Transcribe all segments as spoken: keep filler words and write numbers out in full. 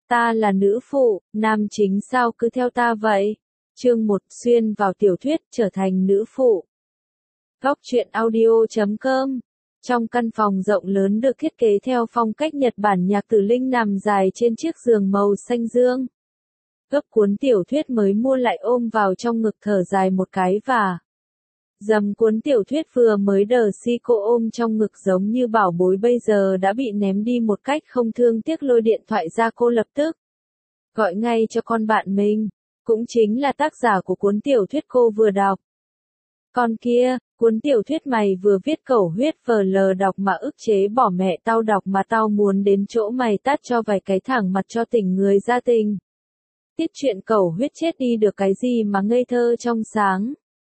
Ta là nữ phụ, nam chính sao cứ theo ta vậy? Chương một xuyên vào tiểu thuyết trở thành nữ phụ. Góc truyện audio chấm com. Trong căn phòng rộng lớn được thiết kế theo phong cách Nhật Bản, Nhạc Tử Linh nằm dài trên chiếc giường màu xanh dương. Gấp cuốn tiểu thuyết mới mua lại ôm vào trong ngực, thở dài một cái và dầm cuốn tiểu thuyết vừa mới đờ si cô ôm trong ngực giống như bảo bối bây giờ đã bị ném đi một cách không thương tiếc. Lôi điện thoại ra, cô lập tức gọi ngay cho con bạn mình, cũng chính là tác giả của cuốn tiểu thuyết cô vừa đọc. Con kia, cuốn tiểu thuyết mày vừa viết cẩu huyết vờ lờ đọc mà ức chế bỏ mẹ tao đọc mà tao muốn đến chỗ mày tát cho vài cái thẳng mặt cho tỉnh người ra tình. Tiết chuyện cẩu huyết chết đi được cái gì mà ngây thơ trong sáng.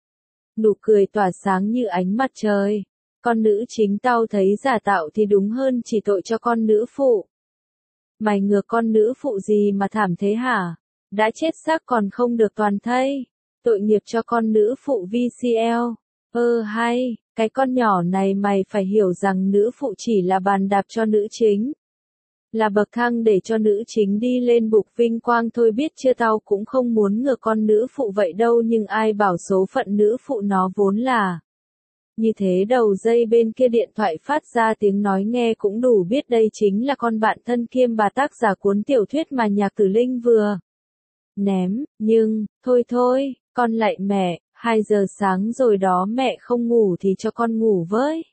Nụ cười tỏa sáng như ánh mặt trời. Con nữ chính tao thấy giả tạo thì đúng hơn, chỉ tội cho con nữ phụ. Mày ngừa con nữ phụ gì mà thảm thế hả? Đã chết xác còn không được toàn thây. Tội nghiệp cho con nữ phụ vê xê lờ. Ơ hay, cái con nhỏ này mày phải hiểu rằng nữ phụ chỉ là bàn đạp cho nữ chính. Là bậc thang để cho nữ chính đi lên bục vinh quang thôi, biết chưa? Tao cũng không muốn ngừa con nữ phụ vậy đâu, nhưng ai bảo số phận nữ phụ nó vốn là như thế. Đầu dây bên kia điện thoại phát ra tiếng nói nghe cũng đủ biết đây chính là con bạn thân kiêm bà tác giả cuốn tiểu thuyết mà Nhạc Tử Linh vừa ném. Nhưng, thôi thôi, con lại mẹ, hai giờ sáng rồi đó, mẹ không ngủ thì cho con ngủ với.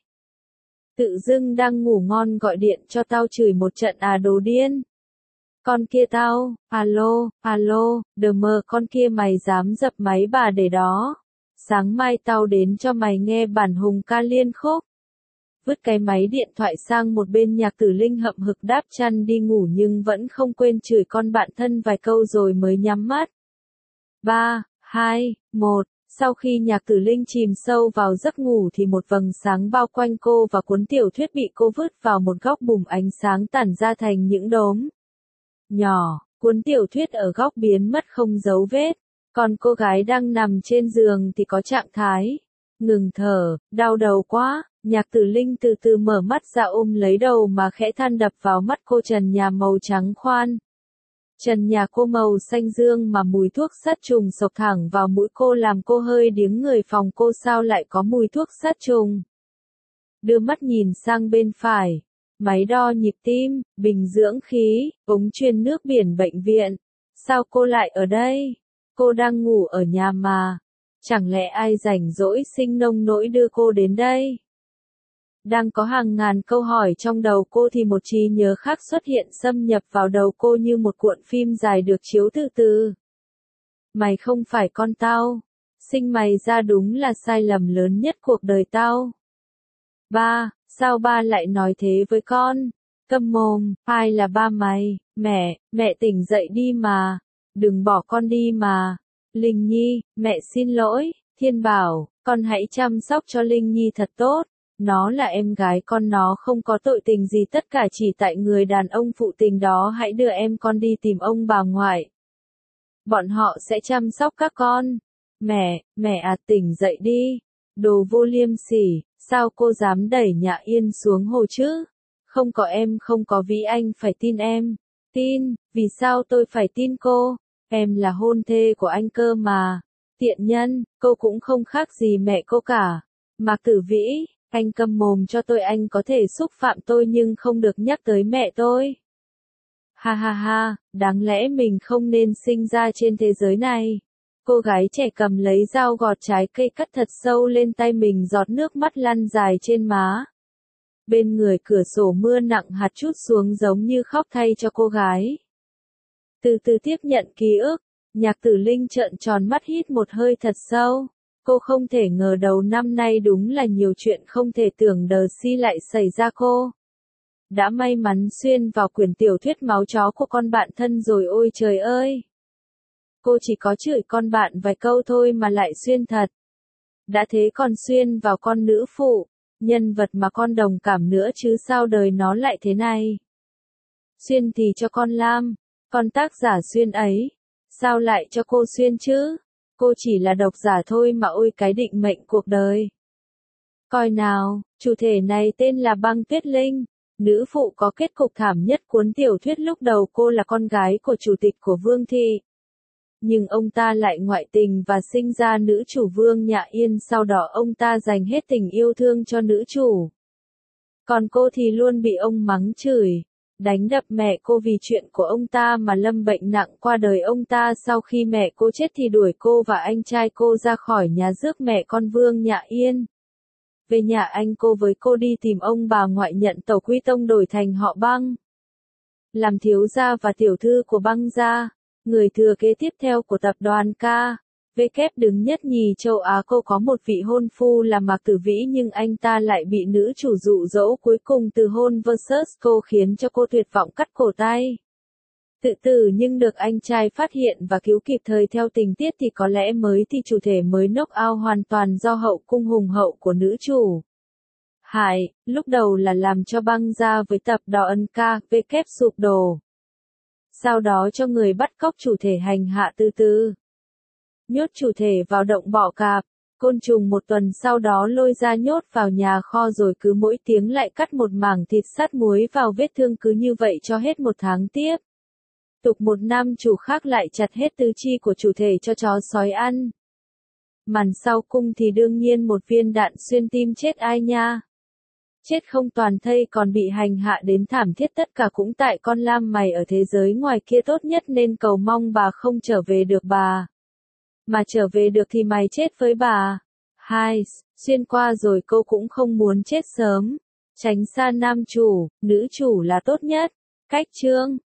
Tự dưng đang ngủ ngon gọi điện cho tao chửi một trận à, đồ điên. Con kia tao, alo, alo, đờ mờ, con kia mày dám dập máy bà để đó. Sáng mai tao đến cho mày nghe bản hùng ca liên khúc. Vứt cái máy điện thoại sang một bên, Nhạc Tử Linh hậm hực đáp chăn đi ngủ nhưng vẫn không quên chửi con bạn thân vài câu rồi mới nhắm mắt. ba, hai, một. Sau khi Nhạc Tử Linh chìm sâu vào giấc ngủ thì một vầng sáng bao quanh cô và cuốn tiểu thuyết bị cô vứt vào một góc, bùm, ánh sáng tản ra thành những đốm nhỏ. Cuốn tiểu thuyết ở góc biến mất không dấu vết. Còn cô gái đang nằm trên giường thì có trạng thái ngừng thở, đau đầu quá. Nhạc Tử Linh từ từ mở mắt ra, ôm lấy đầu mà khẽ than đập vào mắt cô trần nhà màu trắng khoan. Trần nhà cô màu xanh dương mà mùi thuốc sát trùng xộc thẳng vào mũi cô làm cô hơi điếng người. Phòng cô sao lại có mùi thuốc sát trùng? Đưa mắt nhìn sang bên phải. Máy đo nhịp tim, bình dưỡng khí, ống truyền nước biển bệnh viện. Sao cô lại ở đây? Cô đang ngủ ở nhà mà. Chẳng lẽ ai rảnh rỗi sinh nông nỗi đưa cô đến đây? Đang có hàng ngàn câu hỏi trong đầu cô thì một trí nhớ khác xuất hiện, xâm nhập vào đầu cô như một cuộn phim dài được chiếu từ từ. Mày không phải con tao. Sinh mày ra đúng là sai lầm lớn nhất cuộc đời tao. Ba, sao ba lại nói thế với con? Câm mồm, ai là ba mày? Mẹ, mẹ tỉnh dậy đi mà. Đừng bỏ con đi mà. Linh Nhi, mẹ xin lỗi. Thiên Bảo, con hãy chăm sóc cho Linh Nhi thật tốt. Nó là em gái con, nó không có tội tình gì, tất cả chỉ tại người đàn ông phụ tình đó. Hãy đưa em con đi tìm ông bà ngoại. Bọn họ sẽ chăm sóc các con. Mẹ, mẹ à, tỉnh dậy đi. Đồ vô liêm sỉ, sao cô dám đẩy Nhã Yên xuống hồ chứ? Không có em, không có Vĩ Anh, phải tin em. Tin, vì sao tôi phải tin cô? Em là hôn thê của anh cơ mà. Tiện nhân, cô cũng không khác gì mẹ cô cả. Mạc Tử Vĩ, anh câm mồm cho tôi, anh có thể xúc phạm tôi nhưng không được nhắc tới mẹ tôi. Ha ha ha, đáng lẽ mình không nên sinh ra trên thế giới này. Cô gái trẻ cầm lấy dao gọt trái cây cắt thật sâu lên tay mình, giọt nước mắt lăn dài trên má. Bên người cửa sổ mưa nặng hạt chút xuống giống như khóc thay cho cô gái. Từ từ tiếp nhận ký ức, Nhạc Tử Linh trợn tròn mắt, hít một hơi thật sâu. Cô không thể ngờ đầu năm nay đúng là nhiều chuyện không thể tưởng đờ si lại xảy ra. Cô đã may mắn xuyên vào quyển tiểu thuyết máu chó của con bạn thân rồi, ôi trời ơi. Cô chỉ có chửi con bạn vài câu thôi mà lại xuyên thật. Đã thế còn xuyên vào con nữ phụ, nhân vật mà con đồng cảm nữa chứ, sao đời nó lại thế này. Xuyên thì cho con Lam, con tác giả xuyên ấy, sao lại cho cô xuyên chứ? Cô chỉ là độc giả thôi mà, ôi cái định mệnh cuộc đời. Coi nào, chủ thể này tên là Băng Tuyết Linh, Nữ phụ có kết cục thảm nhất cuốn tiểu thuyết. Lúc đầu cô là con gái của chủ tịch của Vương Thị. Nhưng ông ta lại ngoại tình và sinh ra nữ chủ Vương Nhạ Yên, sau đó ông ta dành hết tình yêu thương cho nữ chủ. Còn cô thì luôn bị ông mắng chửi, đánh đập mẹ cô vì chuyện của ông ta mà lâm bệnh nặng qua đời. Ông ta sau khi mẹ cô chết thì đuổi cô và anh trai cô ra khỏi nhà rước mẹ con Vương Nhạ Yên về nhà anh cô, với cô đi tìm ông bà ngoại nhận tẩu quy tông đổi thành họ Băng, làm thiếu gia và tiểu thư của Băng gia, người thừa kế tiếp theo của tập đoàn K W đứng nhất nhì châu Á. Cô có một vị hôn phu là Mạc Tử Vĩ, nhưng anh ta lại bị nữ chủ dụ dỗ, cuối cùng từ hôn versus cô khiến cho cô tuyệt vọng cắt cổ tay. Tự tử nhưng được anh trai phát hiện và cứu kịp thời. Theo tình tiết thì có lẽ mới thì chủ thể mới knock out hoàn toàn do hậu cung hùng hậu của nữ chủ. Hại, lúc đầu là làm cho Băng gia với tập đoàn K W sụp đổ. Sau đó cho người bắt cóc chủ thể hành hạ từ từ. Nhốt chủ thể vào động bọ cạp, côn trùng một tuần, sau đó lôi ra nhốt vào nhà kho, rồi cứ mỗi tiếng lại cắt một mảng thịt sắt muối vào vết thương, cứ như vậy cho hết một tháng tiếp. Tục một nam chủ khác lại chặt hết tứ chi của chủ thể cho chó sói ăn. Màn sau cung thì đương nhiên một viên đạn xuyên tim, chết ai nha. Chết không toàn thây còn bị hành hạ đến thảm thiết, tất cả cũng tại con lam mày ở thế giới ngoài kia. Tốt nhất nên cầu mong bà không trở về được bà. Mà trở về được thì mày chết với bà. Hai, xuyên qua rồi cô cũng không muốn chết sớm. Tránh xa nam chủ, nữ chủ là tốt nhất. Cách chương